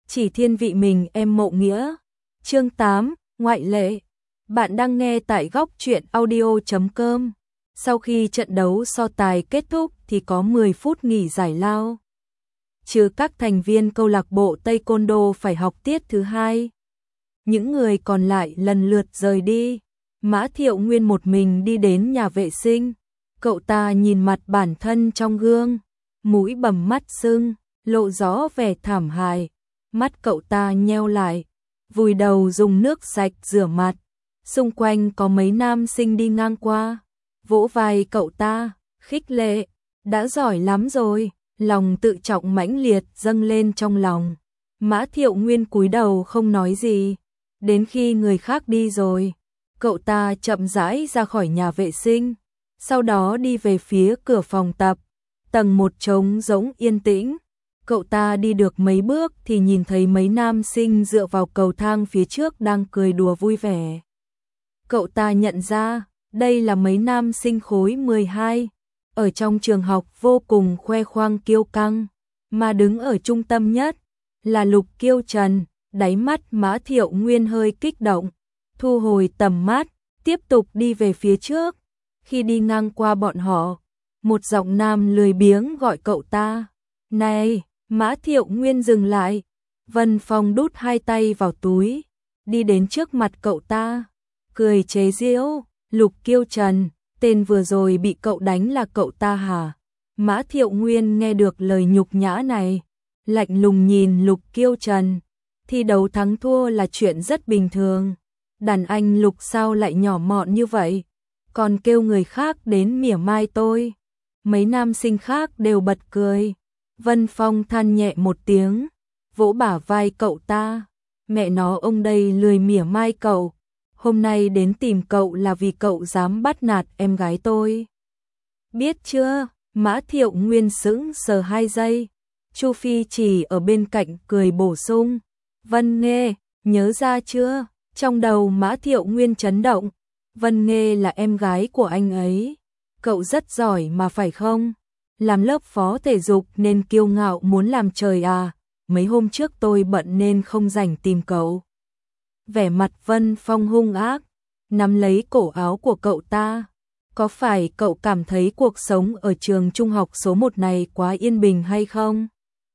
chỉ thiên vị mình em Mộ Nghĩa. Chương 8, ngoại lệ. Bạn đang nghe tại góc truyện audio.com. Sau khi trận đấu so tài kết thúc thì có 10 phút nghỉ giải lao. Trừ các thành viên câu lạc bộ Taekwondo phải học tiết thứ hai. Những người còn lại lần lượt rời đi. Mã Thiệu Nguyên một mình đi đến nhà vệ sinh. Cậu ta nhìn mặt bản thân trong gương, mũi bầm mắt sưng, lộ rõ vẻ thảm hại. Mắt cậu ta nheo lại, vùi đầu dùng nước sạch rửa mặt. Xung quanh có mấy nam sinh đi ngang qua, vỗ vai cậu ta, khích lệ, đã giỏi lắm rồi. Lòng tự trọng mãnh liệt dâng lên trong lòng. Mã Thiệu Nguyên cúi đầu không nói gì. Đến khi người khác đi rồi, cậu ta chậm rãi ra khỏi nhà vệ sinh, sau đó đi về phía cửa phòng tập. Tầng 1 trống rỗng yên tĩnh. Cậu ta đi được mấy bước thì nhìn thấy mấy nam sinh dựa vào cầu thang phía trước đang cười đùa vui vẻ. Cậu ta nhận ra, đây là mấy nam sinh khối 12, ở trong trường học vô cùng khoe khoang kiêu căng, mà đứng ở trung tâm nhất là Lục Kiêu Trần. Đáy mắt Mã Thiệu Nguyên hơi kích động, thu hồi tầm mắt, tiếp tục đi về phía trước. Khi đi ngang qua bọn họ, một giọng nam lười biếng gọi cậu ta. Này! Mã Thiệu Nguyên dừng lại. Vân Phong đút hai tay vào túi, đi đến trước mặt cậu ta, cười chế giễu. Lục Kiêu Trần, tên vừa rồi bị cậu đánh là cậu ta hả? Mã Thiệu Nguyên nghe được lời nhục nhã này, lạnh lùng nhìn Lục Kiêu Trần. Thi đấu thắng thua là chuyện rất bình thường. Đàn anh Lục sao lại nhỏ mọn như vậy, còn kêu người khác đến mỉa mai tôi. Mấy nam sinh khác đều bật cười. Vân Phong than nhẹ một tiếng, vỗ bả vai cậu ta. Mẹ nó, ông đây lười mỉa mai cậu. Hôm nay đến tìm cậu là vì cậu dám bắt nạt em gái tôi. Biết chưa? Mã Thiệu Nguyên sững sờ 2 giây. Chu Phi chỉ ở bên cạnh cười bổ sung. Vân Nghê, nhớ ra chưa? Trong đầu Mã Thiệu Nguyên chấn động. Vân Nghê là em gái của anh ấy. Cậu rất giỏi mà phải không? Làm lớp phó thể dục nên kiêu ngạo muốn làm trời à? Mấy hôm trước tôi bận nên không rảnh tìm cậu. Vẻ mặt Vân Phong hung ác, nắm lấy cổ áo của cậu ta. Có phải cậu cảm thấy cuộc sống ở trường trung học số 1 này quá yên bình hay không?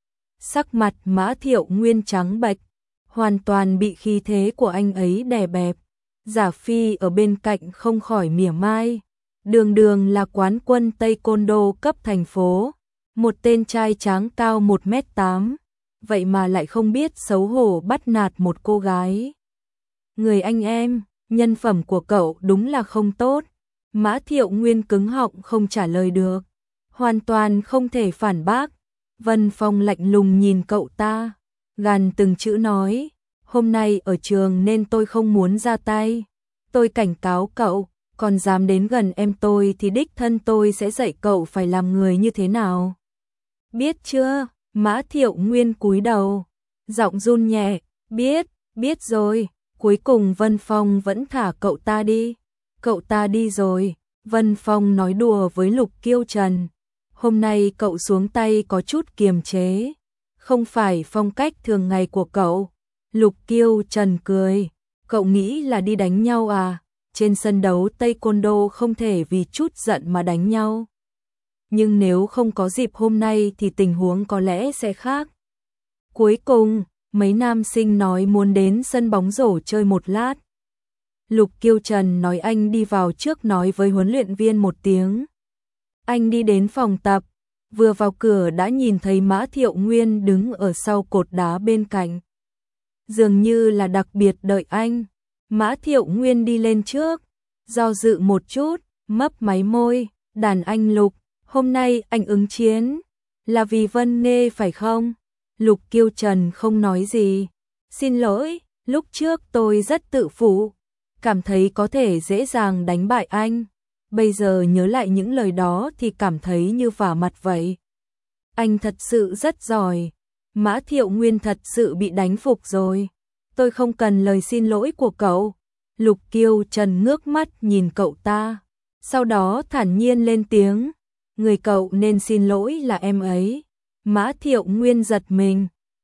Sắc mặt Mã Thiệu Nguyên trắng bệch, hoàn toàn bị khí thế của anh ấy đè bẹp. Giả Phi ở bên cạnh không khỏi mỉa mai. Đường Đường là quán quân Taekwondo cấp thành phố, một tên trai tráng cao 1m8, vậy mà lại không biết xấu hổ bắt nạt một cô gái. Người anh em, nhân phẩm của cậu đúng là không tốt. Mã Thiệu Nguyên cứng họng không trả lời được, hoàn toàn không thể phản bác. Vân Phong lạnh lùng nhìn cậu ta, gằn từng chữ nói, hôm nay ở trường nên tôi không muốn ra tay. Tôi cảnh cáo cậu, còn dám đến gần em tôi thì đích thân tôi sẽ dạy cậu phải làm người như thế nào. Biết chưa? Mã Thiệu Nguyên cúi đầu, giọng run nhẹ, biết rồi. Cuối cùng Vân Phong vẫn thả cậu ta đi. Cậu ta đi rồi, Vân Phong nói đùa với Lục Kiêu Trần. Hôm nay cậu xuống tay có chút kiềm chế, không phải phong cách thường ngày của cậu. Lục Kiêu Trần cười, cậu nghĩ là đi đánh nhau à? Trên sân đấu Taekwondo không thể vì chút giận mà đánh nhau. Nhưng nếu không có dịp hôm nay thì tình huống có lẽ sẽ khác. Cuối cùng, mấy nam sinh nói muốn đến sân bóng rổ chơi một lát. Lục Kiêu Trần nói anh đi vào trước nói với huấn luyện viên một tiếng. Anh đi đến phòng tập, vừa vào cửa đã nhìn thấy Mã Thiệu Nguyên đứng ở sau cột đá bên cạnh. Dường như là đặc biệt đợi anh. Mã Thiệu Nguyên đi lên trước, do dự một chút, mấp máy môi, đàn anh Lục, hôm nay anh ứng chiến, là vì Vân Nghê phải không? Lục Kiêu Trần không nói gì. Xin lỗi, lúc trước tôi rất tự phụ, cảm thấy có thể dễ dàng đánh bại anh. Bây giờ nhớ lại những lời đó thì cảm thấy như vả mặt vậy. Anh thật sự rất giỏi. Mã Thiệu Nguyên thật sự bị đánh phục rồi. Tôi không cần lời xin lỗi của cậu. Lục Kiêu Trần ngước mắt nhìn cậu ta, sau đó thản nhiên lên tiếng. Người cậu nên xin lỗi là em ấy. Mã Thiệu Nguyên giật mình,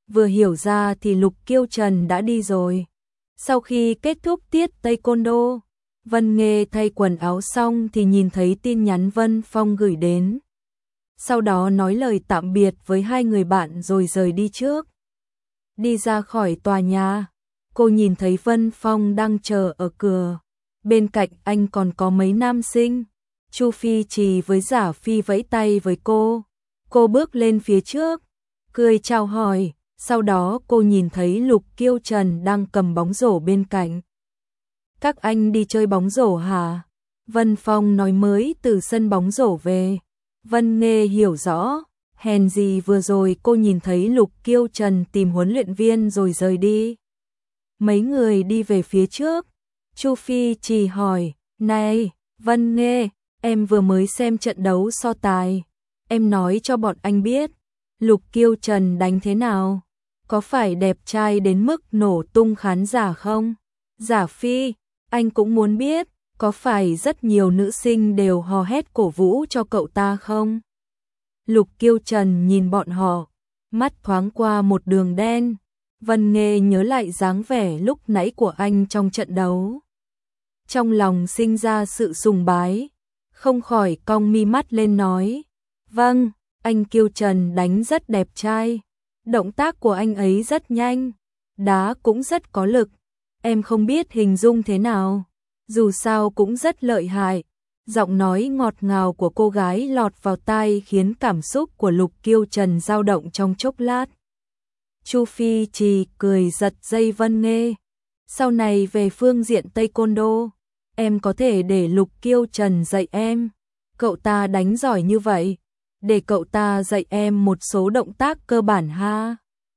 vừa hiểu ra thì Lục Kiêu Trần đã đi rồi. Sau khi kết thúc tiết Taekwondo, Vân Nghê thay quần áo xong thì nhìn thấy tin nhắn Vân Phong gửi đến. Sau đó nói lời tạm biệt với hai người bạn rồi rời đi trước. Đi ra khỏi tòa nhà, cô nhìn thấy Vân Phong đang chờ ở cửa. Bên cạnh anh còn có mấy nam sinh. Chu Phi Trì với Giả Phi vẫy tay với cô. Cô bước lên phía trước, cười chào hỏi. Sau đó cô nhìn thấy Lục Kiêu Trần đang cầm bóng rổ bên cạnh. Các anh đi chơi bóng rổ hả? Vân Phong nói mới từ sân bóng rổ về. Vân Nghê hiểu rõ, hèn gì vừa rồi cô nhìn thấy Lục Kiêu Trần tìm huấn luyện viên rồi rời đi. Mấy người đi về phía trước. Chu Phi Trì hỏi, này, Vân Nghê, em vừa mới xem trận đấu so tài. Em nói cho bọn anh biết, Lục Kiêu Trần đánh thế nào? Có phải đẹp trai đến mức nổ tung khán giả không? Giả Phi, anh cũng muốn biết, có phải rất nhiều nữ sinh đều hò hét cổ vũ cho cậu ta không? Lục Kiêu Trần nhìn bọn họ, mắt thoáng qua một đường đen. Vân Nghê nhớ lại dáng vẻ lúc nãy của anh trong trận đấu. Trong lòng sinh ra sự sùng bái, không khỏi cong mi mắt lên nói, vâng, anh Kiêu Trần đánh rất đẹp trai. Động tác của anh ấy rất nhanh, đá cũng rất có lực. Em không biết hình dung thế nào, dù sao cũng rất lợi hại. Giọng nói ngọt ngào của cô gái lọt vào tai khiến cảm xúc của Lục Kiêu Trần dao động trong chốc lát. Chu Phi Trì cười giật dây Vân Nghê. Sau này về phương diện Taekwondo, em có thể để Lục Kiêu Trần dạy em. Cậu ta đánh giỏi như vậy, để cậu ta dạy em một số động tác cơ bản ha.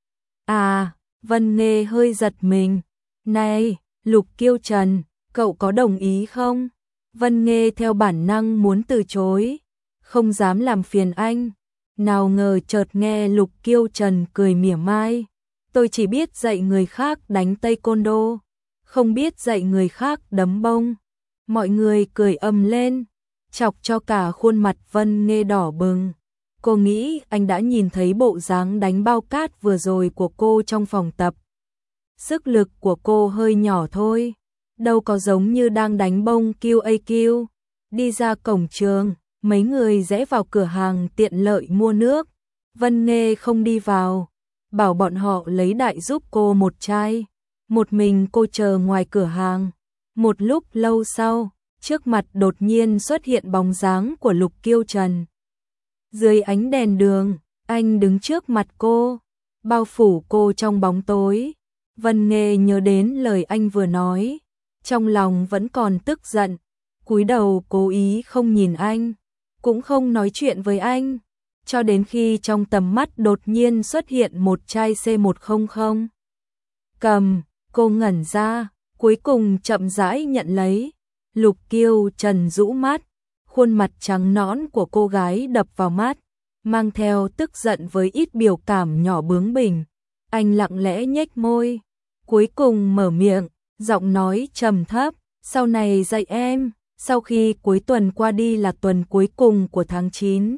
À, Vân Nghê hơi giật mình. Này, Lục Kiêu Trần, cậu có đồng ý không? Vân Nghê theo bản năng muốn từ chối, không dám làm phiền anh. Nào ngờ chợt nghe Lục Kiêu Trần cười mỉa mai. Tôi chỉ biết dạy người khác đánh Taekwondo, không biết dạy người khác đấm bông. Mọi người cười ầm lên, chọc cho cả khuôn mặt Vân Nghê đỏ bừng. Cô nghĩ anh đã nhìn thấy bộ dáng đánh bao cát vừa rồi của cô trong phòng tập. Sức lực của cô hơi nhỏ thôi, đâu có giống như đang đánh bông QAQ. Đi ra cổng trường, mấy người rẽ vào cửa hàng tiện lợi mua nước. Vân Nghê không đi vào, bảo bọn họ lấy đại giúp cô một chai. Một mình cô chờ ngoài cửa hàng. Một lúc lâu sau, trước mặt đột nhiên xuất hiện bóng dáng của Lục Kiêu Trần. Dưới ánh đèn đường, anh đứng trước mặt cô, bao phủ cô trong bóng tối. Vân Nghê nhớ đến lời anh vừa nói, trong lòng vẫn còn tức giận, cúi đầu cố ý không nhìn anh, cũng không nói chuyện với anh, cho đến khi trong tầm mắt đột nhiên xuất hiện một chai C100. Cầm, cô ngẩn ra, cuối cùng chậm rãi nhận lấy. Lục Kiêu Trần rũ mắt, khuôn mặt trắng nõn của cô gái đập vào mắt, mang theo tức giận với ít biểu cảm nhỏ bướng bỉnh. Anh lặng lẽ nhếch môi, cuối cùng mở miệng, giọng nói trầm thấp, sau này dạy em. Sau khi cuối tuần qua đi là tuần cuối cùng của tháng 9.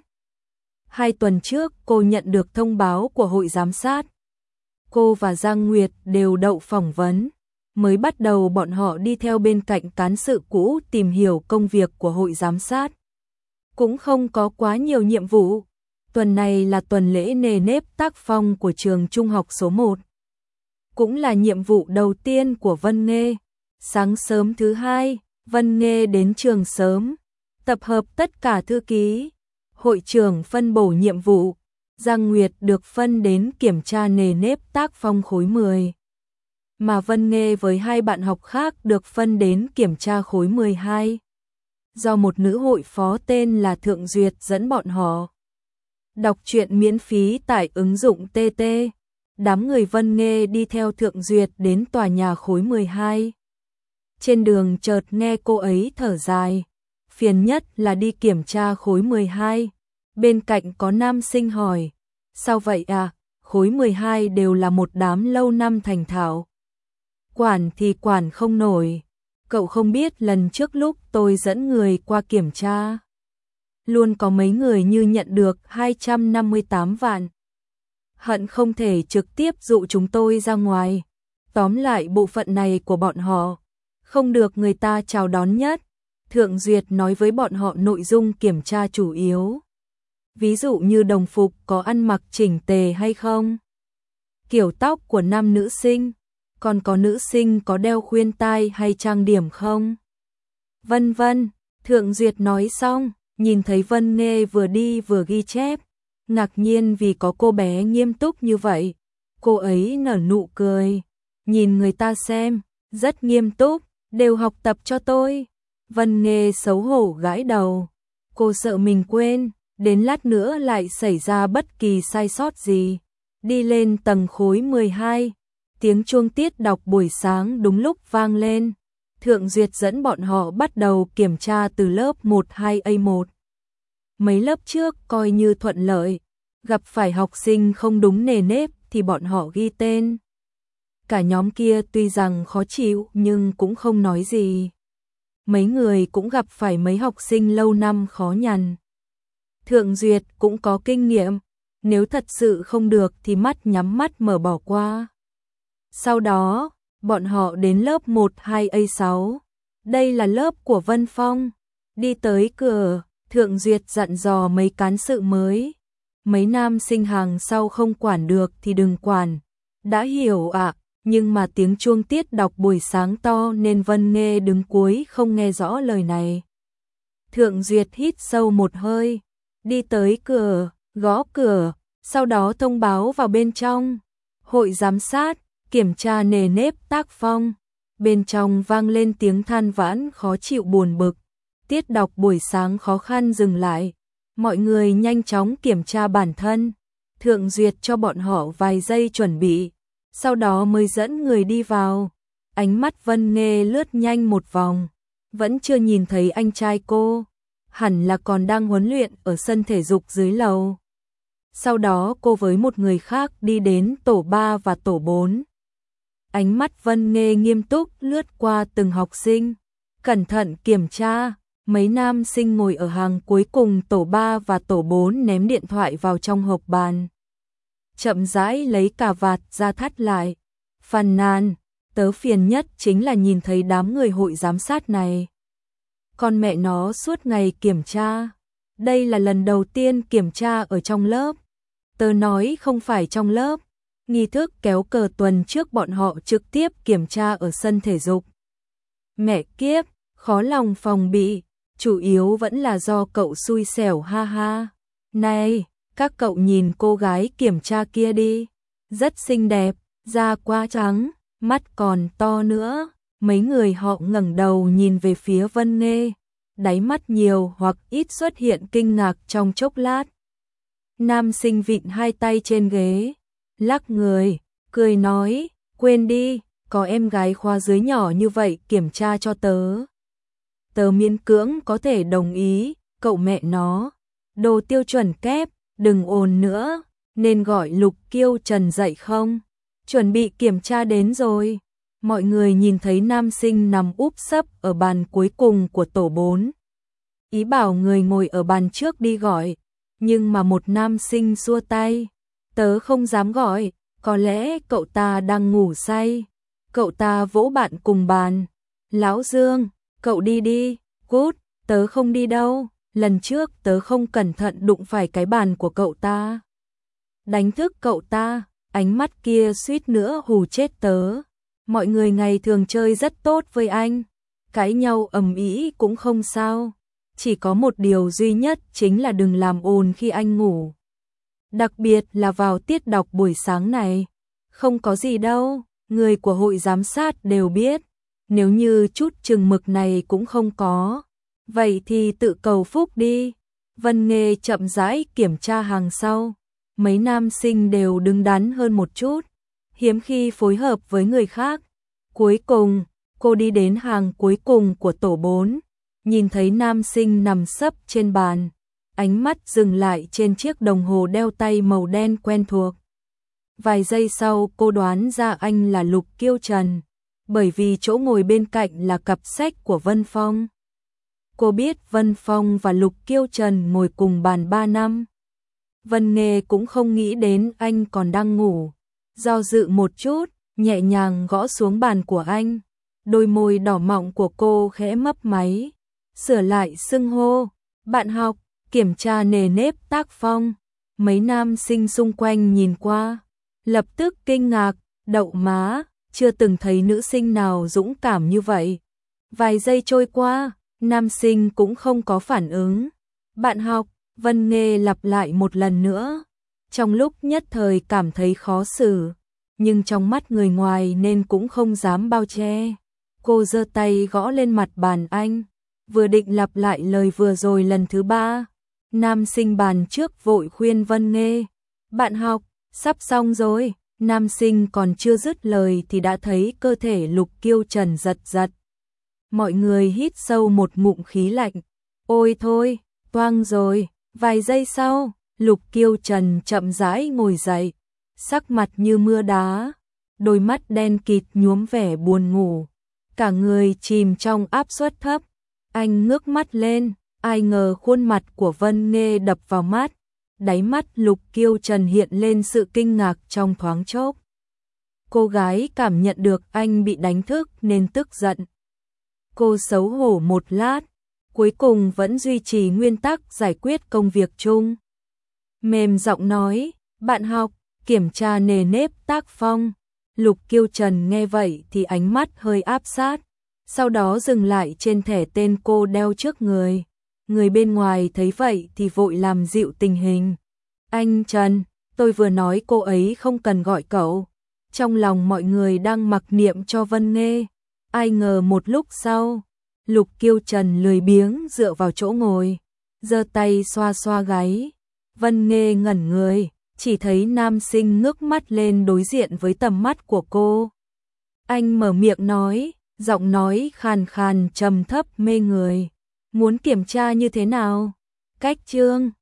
2 tuần trước cô nhận được thông báo của hội giám sát. Cô và Giang Nguyệt đều đậu phỏng vấn. Mới bắt đầu bọn họ đi theo bên cạnh cán sự cũ tìm hiểu công việc của hội giám sát. Cũng không có quá nhiều nhiệm vụ. Tuần này là tuần lễ nề nếp tác phong của trường trung học số 1. Cũng là nhiệm vụ đầu tiên của Vân Nghê. Sáng sớm thứ 2, Vân Nghê đến trường sớm, tập hợp tất cả thư ký. Hội trưởng phân bổ nhiệm vụ. Giang Nguyệt được phân đến kiểm tra nề nếp tác phong khối 10. Mà Vân Nghê với 2 bạn học khác được phân đến kiểm tra khối 12. Do một nữ hội phó tên là Thượng Duyệt dẫn bọn họ. Đọc truyện miễn phí tải ứng dụng TT. Đám người Vân Nghê đi theo Thượng Duyệt đến tòa nhà khối 12. Trên đường chợt nghe cô ấy thở dài. Phiền nhất là đi kiểm tra khối 12. Bên cạnh có nam sinh hỏi, sao vậy à, khối 12 đều là một đám lâu năm thành thạo. Quản thì quản không nổi. Cậu không biết lần trước lúc tôi dẫn người qua kiểm tra, luôn có mấy người như nhận được 258 vạn. hận không thể trực tiếp dụ chúng tôi ra ngoài. Tóm lại bộ phận này của bọn họ, không được người ta chào đón nhất. Thượng Duyệt nói với bọn họ nội dung kiểm tra chủ yếu. Ví dụ như đồng phục có ăn mặc chỉnh tề hay không, kiểu tóc của nam nữ sinh, còn có nữ sinh có đeo khuyên tai hay trang điểm không, vân vân. Thượng Duyệt nói xong, nhìn thấy Vân Nghê vừa đi vừa ghi chép, ngạc nhiên vì có cô bé nghiêm túc như vậy. Cô ấy nở nụ cười, nhìn người ta xem, rất nghiêm túc, đều học tập cho tôi. Vân Nghê xấu hổ gãi đầu, cô sợ mình quên, đến lát nữa lại xảy ra bất kỳ sai sót gì. Đi lên tầng khối 12, tiếng chuông tiết đọc buổi sáng đúng lúc vang lên. Thượng Duyệt dẫn bọn họ bắt đầu kiểm tra từ lớp 12A1. Mấy lớp trước coi như thuận lợi, gặp phải học sinh không đúng nề nếp thì bọn họ ghi tên. Cả nhóm kia tuy rằng khó chịu nhưng cũng không nói gì. Mấy người cũng gặp phải mấy học sinh lâu năm khó nhằn. Thượng Duyệt cũng có kinh nghiệm, nếu thật sự không được thì mắt nhắm mắt mở bỏ qua. Sau đó, bọn họ đến lớp 12A6. Đây là lớp của Vân Phong. Đi tới cửa, Thượng Duyệt dặn dò mấy cán sự mới. Mấy nam sinh hàng sau không quản được thì đừng quản. Đã hiểu ạ, nhưng mà tiếng chuông tiết đọc buổi sáng to nên Vân Nghê đứng cuối không nghe rõ lời này. Thượng Duyệt hít sâu một hơi, đi tới cửa, gõ cửa, sau đó thông báo vào bên trong. Hội giám sát, kiểm tra nề nếp tác phong. Bên trong vang lên tiếng than vãn khó chịu buồn bực. Tiết đọc buổi sáng khó khăn dừng lại. Mọi người nhanh chóng kiểm tra bản thân. Thượng Duyệt cho bọn họ vài giây chuẩn bị, sau đó mới dẫn người đi vào. Ánh mắt Vân Nghê lướt nhanh một vòng, vẫn chưa nhìn thấy anh trai cô, hẳn là còn đang huấn luyện ở sân thể dục dưới lầu. Sau đó cô với một người khác đi đến tổ 3 và tổ 4. Ánh mắt Vân Nghê nghiêm túc lướt qua từng học sinh, cẩn thận kiểm tra. Mấy nam sinh ngồi ở hàng cuối cùng tổ 3 và tổ 4 ném điện thoại vào trong hộp bàn. Chậm rãi lấy cà vạt ra thắt lại. Phàn nàn, tớ phiền nhất chính là nhìn thấy đám người hội giám sát này. Con mẹ nó suốt ngày kiểm tra. Đây là lần đầu tiên kiểm tra ở trong lớp. Tớ nói không phải trong lớp. Nghi thức kéo cờ tuần trước bọn họ trực tiếp kiểm tra ở sân thể dục. Mẹ kiếp, khó lòng phòng bị. Chủ yếu vẫn là do cậu xui xẻo ha ha. Này, các cậu nhìn cô gái kiểm tra kia đi. Rất xinh đẹp, da quá trắng, mắt còn to nữa. Mấy người họ ngẩng đầu nhìn về phía Vân Nghê. Đáy mắt nhiều hoặc ít xuất hiện kinh ngạc trong chốc lát. Nam sinh vịn hai tay trên ghế, lắc người, cười nói, quên đi, có em gái khóa dưới nhỏ như vậy kiểm tra cho tớ. Tớ miễn cưỡng có thể đồng ý, cậu mẹ nó. Đồ tiêu chuẩn kép, đừng ồn nữa, nên gọi Lục Kiêu Trần dậy không? Chuẩn bị kiểm tra đến rồi. Mọi người nhìn thấy nam sinh nằm úp sấp ở bàn cuối cùng của tổ 4. Ý bảo người ngồi ở bàn trước đi gọi, nhưng mà một nam sinh xua tay. Tớ không dám gọi, có lẽ cậu ta đang ngủ say. Cậu ta vỗ bạn cùng bàn. Lão Dương, cậu đi đi, cút, tớ không đi đâu. Lần trước tớ không cẩn thận đụng phải cái bàn của cậu ta. Đánh thức cậu ta, ánh mắt kia suýt nữa hù chết tớ. Mọi người ngày thường chơi rất tốt với anh, cãi nhau ầm ĩ cũng không sao. Chỉ có một điều duy nhất chính là đừng làm ồn khi anh ngủ. Đặc biệt là vào tiết đọc buổi sáng này. Không có gì đâu, người của hội giám sát đều biết. Nếu như chút chừng mực này cũng không có, vậy thì tự cầu phúc đi. Vân Nghê chậm rãi kiểm tra hàng sau. Mấy nam sinh đều đứng đắn hơn một chút, hiếm khi phối hợp với người khác. Cuối cùng, cô đi đến hàng cuối cùng của tổ 4, nhìn thấy nam sinh nằm sấp trên bàn, ánh mắt dừng lại trên chiếc đồng hồ đeo tay màu đen quen thuộc. Vài giây sau cô đoán ra anh là Lục Kiêu Trần, bởi vì chỗ ngồi bên cạnh là cặp sách của Vân Phong. Cô biết Vân Phong và Lục Kiêu Trần ngồi cùng bàn 3 năm. Vân Nghê cũng không nghĩ đến anh còn đang ngủ. Do dự một chút, nhẹ nhàng gõ xuống bàn của anh. Đôi môi đỏ mọng của cô khẽ mấp máy. Sửa lại xưng hô. Bạn học, kiểm tra nề nếp tác phong. Mấy nam sinh xung quanh nhìn qua. Lập tức kinh ngạc, đậu má, chưa từng thấy nữ sinh nào dũng cảm như vậy. Vài giây trôi qua, nam sinh cũng không có phản ứng. Bạn học, Vân Nghê lặp lại một lần nữa. Trong lúc nhất thời cảm thấy khó xử, nhưng trong mắt người ngoài nên cũng không dám bao che. Cô giơ tay gõ lên mặt bàn anh, vừa định lặp lại lời vừa rồi lần thứ ba. Nam sinh bàn trước vội khuyên Vân Nghê. Bạn học, sắp xong rồi. Nam sinh còn chưa dứt lời thì đã thấy cơ thể Lục Kiêu Trần giật giật. Mọi người hít sâu một ngụm khí lạnh. Ôi thôi, toang rồi. Vài giây sau, Lục Kiêu Trần chậm rãi ngồi dậy, sắc mặt như mưa đá, đôi mắt đen kịt nhuốm vẻ buồn ngủ, cả người chìm trong áp suất thấp. Anh ngước mắt lên, ai ngờ khuôn mặt của Vân Nghê đập vào mắt, đáy mắt Lục Kiêu Trần hiện lên sự kinh ngạc trong thoáng chốc. Cô gái cảm nhận được anh bị đánh thức nên tức giận. Cô xấu hổ một lát, cuối cùng vẫn duy trì nguyên tắc giải quyết công việc chung. Mềm giọng nói, bạn học, kiểm tra nề nếp tác phong. Lục Kiêu Trần nghe vậy thì ánh mắt hơi áp sát, sau đó dừng lại trên thẻ tên cô đeo trước người. Người bên ngoài thấy vậy thì vội làm dịu tình hình. Anh Trần, tôi vừa nói cô ấy không cần gọi cậu. Trong lòng mọi người đang mặc niệm cho Vân Nghê. Ai ngờ một lúc sau, Lục Kiêu Trần lười biếng dựa vào chỗ ngồi, giơ tay xoa xoa gáy. Vân Nghê ngẩn người, chỉ thấy nam sinh ngước mắt lên đối diện với tầm mắt của cô. Anh mở miệng nói, giọng nói khàn khàn trầm thấp mê người. Muốn kiểm tra như thế nào? Cách chương